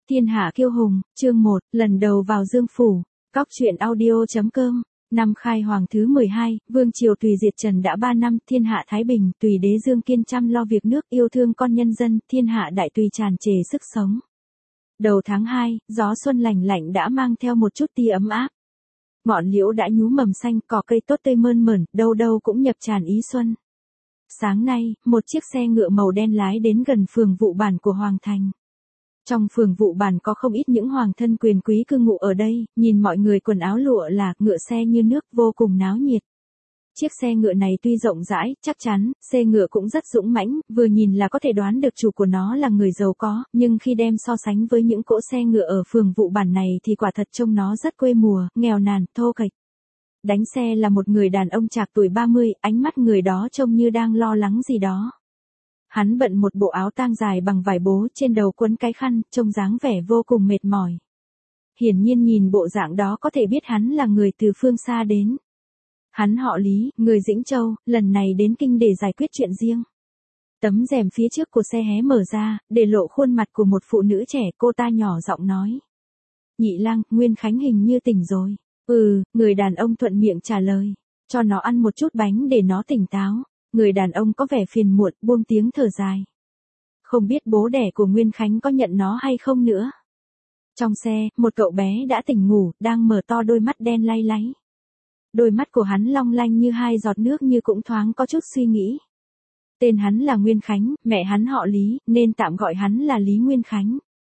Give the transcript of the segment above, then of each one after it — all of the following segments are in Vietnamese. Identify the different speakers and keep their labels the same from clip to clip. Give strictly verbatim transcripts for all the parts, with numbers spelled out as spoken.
Speaker 1: Thiên hạ kiêu hùng, chương một, lần đầu vào Dương phủ. Cóc truyện audio.com. Năm khai hoàng thứ mười hai, vương triều tùy diệt trần đã ba năm, thiên hạ thái bình, tùy đế Dương Kiên chăm lo việc nước, yêu thương con nhân dân, thiên hạ đại tùy tràn trề sức sống. Đầu tháng hai, gió xuân lành lạnh đã mang theo một chút tia ấm áp. Ngọn liễu đã nhú mầm xanh, cỏ cây tốt tươi mơn mởn, đâu đâu cũng nhập tràn ý xuân. Sáng nay, một chiếc xe ngựa màu đen lái đến gần phường Vụ Bản của Hoàng Thành. Trong phường Vụ Bản có không ít những hoàng thân quyền quý cư ngụ ở đây, nhìn mọi người quần áo lụa là, ngựa xe như nước, vô cùng náo nhiệt. Chiếc xe ngựa này tuy rộng rãi, chắc chắn, xe ngựa cũng rất dũng mãnh, vừa nhìn là có thể đoán được chủ của nó là người giàu có, nhưng khi đem so sánh với những cỗ xe ngựa ở phường Vụ Bản này thì quả thật trông nó rất quê mùa, nghèo nàn, thô kệch. Đánh xe là một người đàn ông trạc tuổi ba mươi, ánh mắt người đó trông như đang lo lắng gì đó. Hắn bận một bộ áo tang dài bằng vải bố, trên đầu quấn cái khăn, trông dáng vẻ vô cùng mệt mỏi. Hiển nhiên nhìn bộ dạng đó có thể biết hắn là người từ phương xa đến. Hắn họ Lý, người Dĩnh Châu, lần này đến kinh để giải quyết chuyện riêng. Tấm rèm phía trước của xe hé mở ra, để lộ khuôn mặt của một phụ nữ trẻ, cô ta nhỏ giọng nói. Nhị lang, Nguyên Khánh hình như tỉnh rồi. Ừ, người đàn ông thuận miệng trả lời. Cho nó ăn một chút bánh để nó tỉnh táo. Người đàn ông có vẻ phiền muộn, buông tiếng thở dài. Không biết bố đẻ của Nguyên Khánh có nhận nó hay không nữa. Trong xe, một cậu bé đã tỉnh ngủ, đang mở to đôi mắt đen lay láy. Đôi mắt của hắn long lanh như hai giọt nước, như cũng thoáng có chút suy nghĩ. Tên hắn là Nguyên Khánh, mẹ hắn họ Lý, nên tạm gọi hắn là Lý Nguyên Khánh.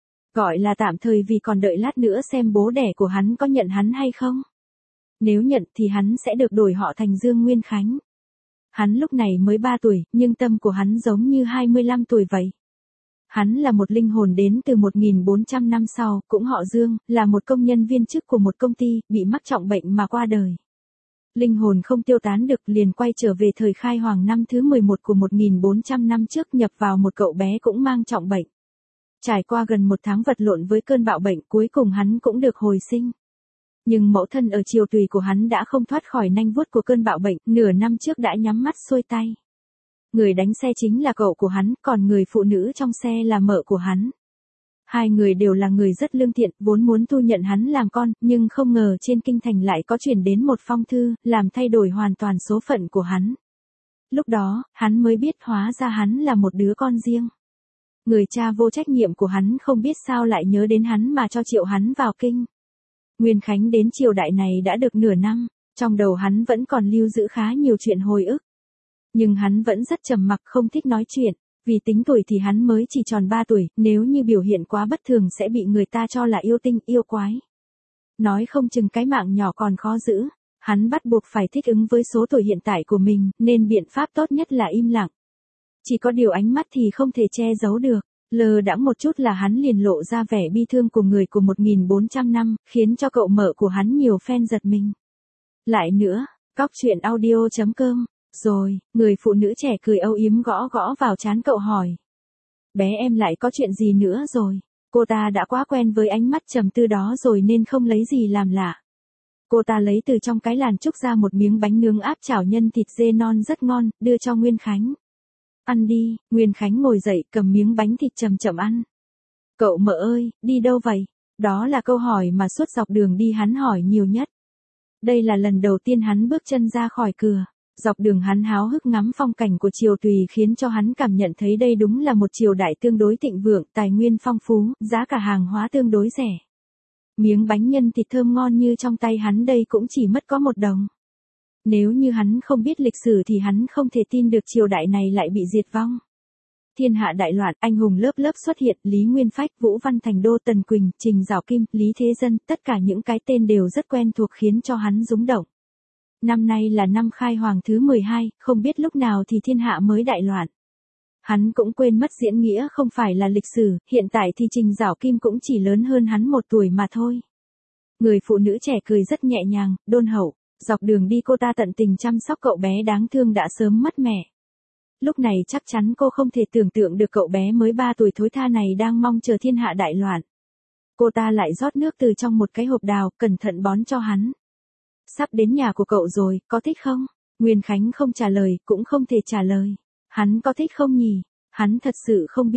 Speaker 1: Gọi là tạm thời vì còn đợi lát nữa xem bố đẻ của hắn có nhận hắn hay không. Nếu nhận thì hắn sẽ được đổi họ thành Dương Nguyên Khánh. Hắn lúc này mới ba tuổi, nhưng tâm của hắn giống như hai mươi lăm tuổi vậy. Hắn là một linh hồn đến từ một nghìn bốn trăm năm sau, cũng họ Dương, là một công nhân viên chức của một công ty, bị mắc trọng bệnh mà qua đời. Linh hồn không tiêu tán được, liền quay trở về thời khai hoàng năm thứ mười một của một nghìn bốn trăm năm trước, nhập vào một cậu bé cũng mang trọng bệnh. Trải qua gần một tháng vật lộn với cơn bạo bệnh, cuối cùng hắn cũng được hồi sinh. Nhưng mẫu thân ở triều tùy của hắn đã không thoát khỏi nanh vuốt của cơn bạo bệnh, nửa năm trước đã nhắm mắt xuôi tay. Người đánh xe chính là cậu của hắn, còn người phụ nữ trong xe là mợ của hắn. Hai người đều là người rất lương thiện, vốn muốn thu nhận hắn làm con, nhưng không ngờ trên kinh thành lại có chuyển đến một phong thư, làm thay đổi hoàn toàn số phận của hắn. Lúc đó, hắn mới biết hóa ra hắn là một đứa con riêng. Người cha vô trách nhiệm của hắn không biết sao lại nhớ đến hắn mà cho triệu hắn vào kinh. Nguyên Khánh đến triều đại này đã được nửa năm, trong đầu hắn vẫn còn lưu giữ khá nhiều chuyện hồi ức. Nhưng hắn vẫn rất trầm mặc, không thích nói chuyện, vì tính tuổi thì hắn mới chỉ tròn ba tuổi, nếu như biểu hiện quá bất thường sẽ bị người ta cho là yêu tinh, yêu quái. Nói không chừng cái mạng nhỏ còn khó giữ, hắn bắt buộc phải thích ứng với số tuổi hiện tại của mình, nên biện pháp tốt nhất là im lặng. Chỉ có điều ánh mắt thì không thể che giấu được. Lờ đãng một chút là hắn liền lộ ra vẻ bi thương của người của một nghìn bốn trăm năm, khiến cho cậu mợ của hắn nhiều fan giật mình. Lại nữa, cóc truyện audio.com. Rồi, người phụ nữ trẻ cười âu yếm gõ gõ vào trán cậu hỏi. Bé em lại có chuyện gì nữa rồi? Cô ta đã quá quen với ánh mắt trầm tư đó rồi nên không lấy gì làm lạ. Cô ta lấy từ trong cái làn trúc ra một miếng bánh nướng áp chảo nhân thịt dê non rất ngon, đưa cho Nguyên Khánh. Ăn đi, Nguyên Khánh ngồi dậy cầm miếng bánh thịt chậm chậm ăn. Cậu mợ ơi, đi đâu vậy? Đó là câu hỏi mà suốt dọc đường đi hắn hỏi nhiều nhất. Đây là lần đầu tiên hắn bước chân ra khỏi cửa. Dọc đường hắn háo hức ngắm phong cảnh của triều tùy khiến cho hắn cảm nhận thấy đây đúng là một triều đại tương đối thịnh vượng, tài nguyên phong phú, giá cả hàng hóa tương đối rẻ. Miếng bánh nhân thịt thơm ngon như trong tay hắn đây cũng chỉ mất có một đồng. Nếu như hắn không biết lịch sử thì hắn không thể tin được triều đại này lại bị diệt vong. Thiên hạ đại loạn, anh hùng lớp lớp xuất hiện, Lý Nguyên Phách, Vũ Văn Thành Đô, Tần Quỳnh, Trình Giảo Kim, Lý Thế Dân, tất cả những cái tên đều rất quen thuộc khiến cho hắn rúng động. Năm nay là năm khai hoàng thứ mười hai, không biết lúc nào thì thiên hạ mới đại loạn. Hắn cũng quên mất diễn nghĩa không phải là lịch sử, hiện tại thì Trình Giảo Kim cũng chỉ lớn hơn hắn một tuổi mà thôi. Người phụ nữ trẻ cười rất nhẹ nhàng, đôn hậu. Dọc đường đi cô ta tận tình chăm sóc cậu bé đáng thương đã sớm mất mẹ. Lúc này chắc chắn cô không thể tưởng tượng được cậu bé mới ba tuổi thối tha này đang mong chờ thiên hạ đại loạn. Cô ta lại rót nước từ trong một cái hộp đào, cẩn thận bón cho hắn. Sắp đến nhà của cậu rồi, có thích không? Nguyên Khánh không trả lời, cũng không thể trả lời. Hắn có thích không nhỉ? Hắn thật sự không biết.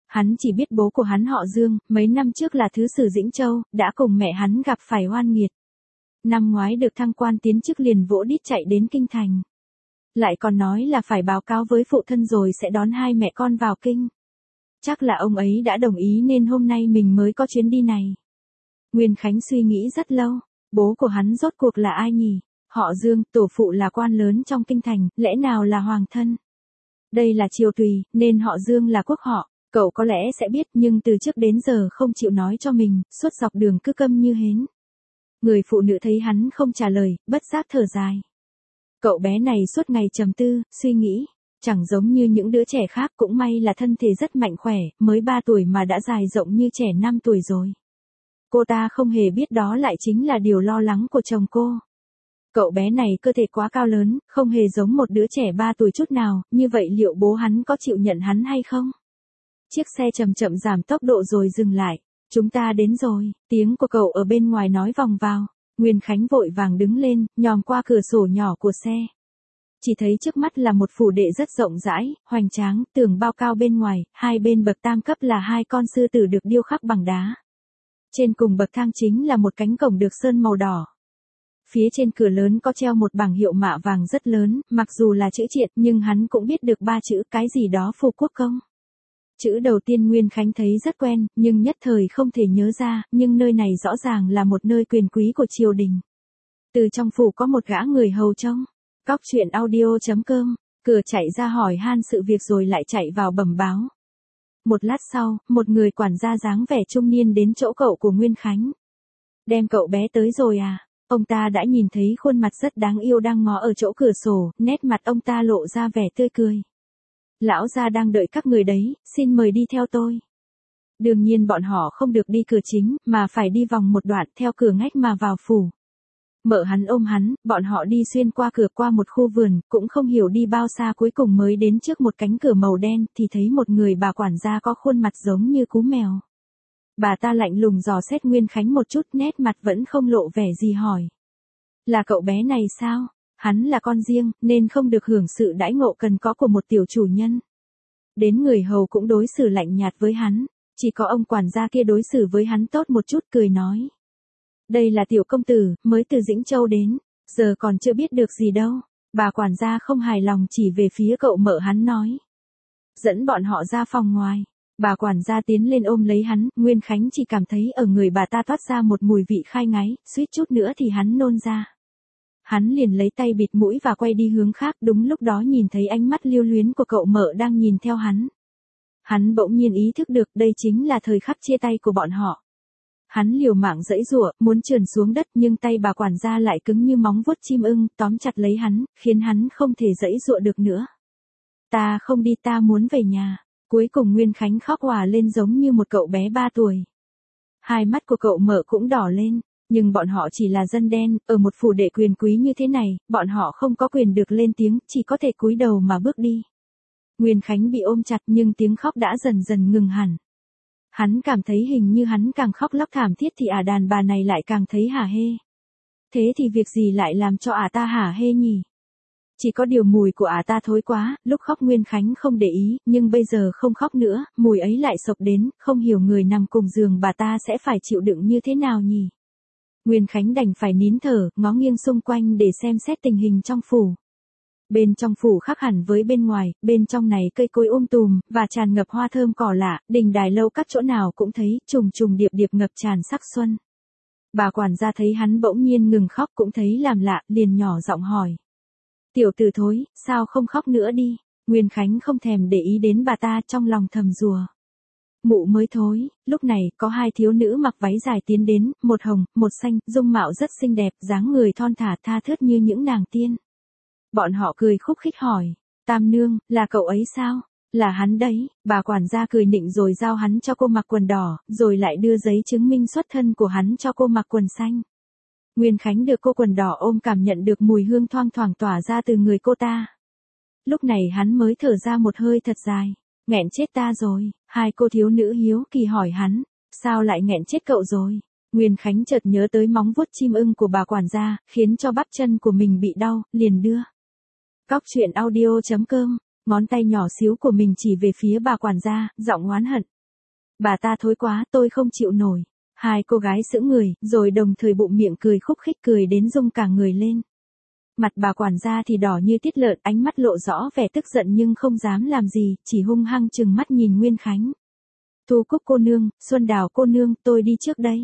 Speaker 1: Hắn chỉ biết bố của hắn họ Dương, mấy năm trước là thứ sử Dĩnh Châu, đã cùng mẹ hắn gặp phải oan nghiệt. Năm ngoái được thăng quan tiến chức liền vỗ đít chạy đến kinh thành. Lại còn nói là phải báo cáo với phụ thân rồi sẽ đón hai mẹ con vào kinh. Chắc là ông ấy đã đồng ý nên hôm nay mình mới có chuyến đi này. Nguyên Khánh suy nghĩ rất lâu, bố của hắn rốt cuộc là ai nhỉ? Họ Dương, tổ phụ là quan lớn trong kinh thành, lẽ nào là hoàng thân? Đây là Triều Tùy, nên họ Dương là quốc họ, cậu có lẽ sẽ biết nhưng từ trước đến giờ không chịu nói cho mình, suốt dọc đường cứ câm như hến. Người phụ nữ thấy hắn không trả lời, bất giác thở dài. Cậu bé này suốt ngày trầm tư, suy nghĩ, chẳng giống như những đứa trẻ khác, cũng may là thân thể rất mạnh khỏe, mới ba tuổi mà đã dài rộng như trẻ năm tuổi rồi. Cô ta không hề biết đó lại chính là điều lo lắng của chồng cô. Cậu bé này cơ thể quá cao lớn, không hề giống một đứa trẻ ba tuổi chút nào, như vậy liệu bố hắn có chịu nhận hắn hay không? Chiếc xe chậm chậm giảm tốc độ rồi dừng lại. Chúng ta đến rồi, tiếng của cậu ở bên ngoài nói vòng vào. Nguyên Khánh vội vàng đứng lên, nhòm qua cửa sổ nhỏ của xe. Chỉ thấy trước mắt là một phủ đệ rất rộng rãi, hoành tráng, tường bao cao bên ngoài, hai bên bậc tam cấp là hai con sư tử được điêu khắc bằng đá. Trên cùng bậc thang chính là một cánh cổng được sơn màu đỏ. Phía trên cửa lớn có treo một bảng hiệu mạ vàng rất lớn, mặc dù là chữ triện nhưng hắn cũng biết được ba chữ cái gì đó Phù Quốc Công. Chữ đầu tiên Nguyên Khánh thấy rất quen, nhưng nhất thời không thể nhớ ra, nhưng nơi này rõ ràng là một nơi quyền quý của triều đình. Từ trong phủ có một gã người hầu trông. Cóc truyện audio chấm com, cửa chạy ra hỏi han sự việc rồi lại chạy vào bẩm báo. Một lát sau, một người quản gia dáng vẻ trung niên đến chỗ cậu của Nguyên Khánh. Đem cậu bé tới rồi à? Ông ta đã nhìn thấy khuôn mặt rất đáng yêu đang ngó ở chỗ cửa sổ, nét mặt ông ta lộ ra vẻ tươi cười. Lão gia đang đợi các người đấy, xin mời đi theo tôi. Đương nhiên bọn họ không được đi cửa chính, mà phải đi vòng một đoạn theo cửa ngách mà vào phủ. Mợ hắn ôm hắn, bọn họ đi xuyên qua cửa qua một khu vườn, cũng không hiểu đi bao xa cuối cùng mới đến trước một cánh cửa màu đen thì thấy một người bà quản gia có khuôn mặt giống như cú mèo. Bà ta lạnh lùng dò xét Nguyên Khánh một chút, nét mặt vẫn không lộ vẻ gì hỏi. Là cậu bé này sao? Hắn là con riêng, nên không được hưởng sự đãi ngộ cần có của một tiểu chủ nhân. Đến người hầu cũng đối xử lạnh nhạt với hắn, chỉ có ông quản gia kia đối xử với hắn tốt một chút, cười nói. Đây là tiểu công tử, mới từ Dĩnh Châu đến, giờ còn chưa biết được gì đâu. Bà quản gia không hài lòng chỉ về phía cậu mợ hắn nói. Dẫn bọn họ ra phòng ngoài. Bà quản gia tiến lên ôm lấy hắn, Nguyên Khánh chỉ cảm thấy ở người bà ta toát ra một mùi vị khai ngái, suýt chút nữa thì hắn nôn ra. Hắn liền lấy tay bịt mũi và quay đi hướng khác, đúng lúc đó nhìn thấy ánh mắt lưu luyến của cậu mợ đang nhìn theo hắn. Hắn bỗng nhiên ý thức được đây chính là thời khắc chia tay của bọn họ. Hắn liều mạng giãy giụa, muốn trườn xuống đất nhưng tay bà quản gia lại cứng như móng vuốt chim ưng, tóm chặt lấy hắn, khiến hắn không thể giãy giụa được nữa. Ta không đi, ta muốn về nhà. Cuối cùng Nguyên Khánh khóc òa lên giống như một cậu bé ba tuổi. Hai mắt của cậu mợ cũng đỏ lên, nhưng bọn họ chỉ là dân đen, ở một phủ đệ quyền quý như thế này, bọn họ không có quyền được lên tiếng, chỉ có thể cúi đầu mà bước đi. Nguyên Khánh bị ôm chặt nhưng tiếng khóc đã dần dần ngừng hẳn. Hắn cảm thấy hình như hắn càng khóc lóc thảm thiết thì ả đàn bà này lại càng thấy hả hê. Thế thì việc gì lại làm cho ả ta hả hê nhỉ? Chỉ có điều mùi của ả ta thối quá, lúc khóc Nguyên Khánh không để ý, nhưng bây giờ không khóc nữa, mùi ấy lại sộc đến, không hiểu người nằm cùng giường bà ta sẽ phải chịu đựng như thế nào nhỉ? Nguyên Khánh đành phải nín thở, ngó nghiêng xung quanh để xem xét tình hình trong phủ. Bên trong phủ khác hẳn với bên ngoài, bên trong này cây cối um tùm, và tràn ngập hoa thơm cỏ lạ, đình đài lâu các chỗ nào cũng thấy, trùng trùng điệp điệp ngập tràn sắc xuân. Bà quản gia thấy hắn bỗng nhiên ngừng khóc cũng thấy làm lạ, liền nhỏ giọng hỏi. Tiểu tử thối, sao không khóc nữa đi? Nguyên Khánh không thèm để ý đến bà ta, trong lòng thầm rùa. Mụ mới thối. Lúc này, có hai thiếu nữ mặc váy dài tiến đến, một hồng, một xanh, dung mạo rất xinh đẹp, dáng người thon thả tha thướt như những nàng tiên. Bọn họ cười khúc khích hỏi, Tam nương, là cậu ấy sao? Là hắn đấy. Bà quản gia cười nịnh rồi giao hắn cho cô mặc quần đỏ, rồi lại đưa giấy chứng minh xuất thân của hắn cho cô mặc quần xanh. Nguyên Khánh được cô quần đỏ ôm cảm nhận được mùi hương thoang thoảng tỏa ra từ người cô ta. Lúc này hắn mới thở ra một hơi thật dài. Nghẹn chết ta rồi. Hai cô thiếu nữ hiếu kỳ hỏi hắn, sao lại nghẹn chết cậu rồi? Nguyên Khánh chợt nhớ tới móng vuốt chim ưng của bà quản gia, khiến cho bắp chân của mình bị đau, liền đưa. Cóc truyện audio chấm com, ngón tay nhỏ xíu của mình chỉ về phía bà quản gia, giọng oán hận. Bà ta thối quá, tôi không chịu nổi. Hai cô gái sững người, rồi đồng thời bụng miệng cười khúc khích cười đến rung cả người lên. Mặt bà quản gia thì đỏ như tiết lợn, ánh mắt lộ rõ vẻ tức giận nhưng không dám làm gì, chỉ hung hăng trừng mắt nhìn Nguyên Khánh. Thu Cúc cô nương, Xuân Đào cô nương, tôi đi trước đây.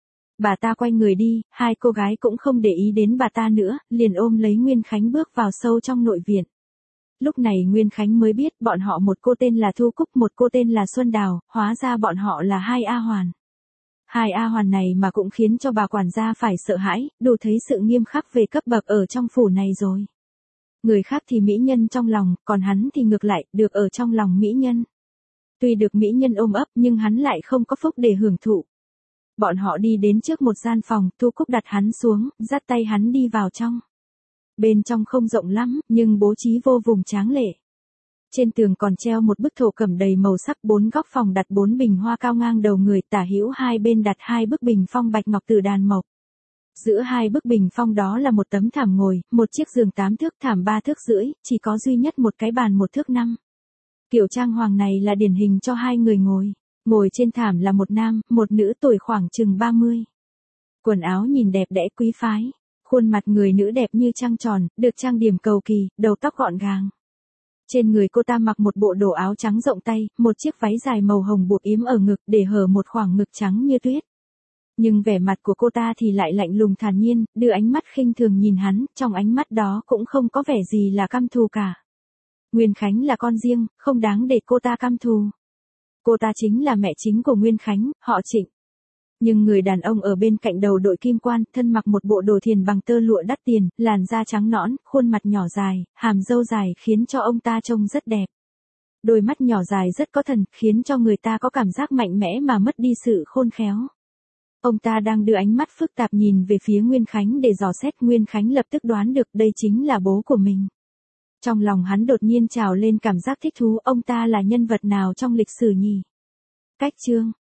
Speaker 1: Bà ta quay người đi, hai cô gái cũng không để ý đến bà ta nữa, liền ôm lấy Nguyên Khánh bước vào sâu trong nội viện. Lúc này Nguyên Khánh mới biết bọn họ một cô tên là Thu Cúc, một cô tên là Xuân Đào, hóa ra bọn họ là hai A Hoàn. Hai A Hoàn này mà cũng khiến cho bà quản gia phải sợ hãi, đủ thấy sự nghiêm khắc về cấp bậc ở trong phủ này rồi. Người khác thì mỹ nhân trong lòng, còn hắn thì ngược lại, được ở trong lòng mỹ nhân. Tuy được mỹ nhân ôm ấp nhưng hắn lại không có phúc để hưởng thụ. Bọn họ đi đến trước một gian phòng, Thu Cúc đặt hắn xuống, dắt tay hắn đi vào trong. Bên trong không rộng lắm, nhưng bố trí vô cùng tráng lệ. Trên tường còn treo một bức thổ cẩm đầy màu sắc, bốn góc phòng đặt bốn bình hoa cao ngang đầu người, tả hữu hai bên đặt hai bức bình phong bạch ngọc từ đàn mộc. Giữa hai bức bình phong đó là một tấm thảm ngồi, một chiếc giường tám thước, thảm ba thước rưỡi, chỉ có duy nhất một cái bàn một thước năm. Kiểu trang hoàng này là điển hình cho hai người ngồi. Ngồi trên thảm là một nam, một nữ tuổi khoảng chừng ba mươi. Quần áo nhìn đẹp đẽ quý phái. Khuôn mặt người nữ đẹp như trăng tròn, được trang điểm cầu kỳ, đầu tóc gọn gàng. Trên người cô ta mặc một bộ đồ áo trắng rộng tay, một chiếc váy dài màu hồng buộc yếm ở ngực để hở một khoảng ngực trắng như tuyết. Nhưng vẻ mặt của cô ta thì lại lạnh lùng thản nhiên, đưa ánh mắt khinh thường nhìn hắn, trong ánh mắt đó cũng không có vẻ gì là căm thù cả. Nguyên Khánh là con riêng, không đáng để cô ta căm thù. Cô ta chính là mẹ chính của Nguyên Khánh, họ Trịnh. Nhưng người đàn ông ở bên cạnh đầu đội kim quan, thân mặc một bộ đồ thiền bằng tơ lụa đắt tiền, làn da trắng nõn, khuôn mặt nhỏ dài, hàm râu dài khiến cho ông ta trông rất đẹp. Đôi mắt nhỏ dài rất có thần, khiến cho người ta có cảm giác mạnh mẽ mà mất đi sự khôn khéo. Ông ta đang đưa ánh mắt phức tạp nhìn về phía Nguyên Khánh để dò xét. Nguyên Khánh lập tức đoán được đây chính là bố của mình. Trong lòng hắn đột nhiên trào lên cảm giác thích thú, ông ta là nhân vật nào trong lịch sử nhỉ? Cách chương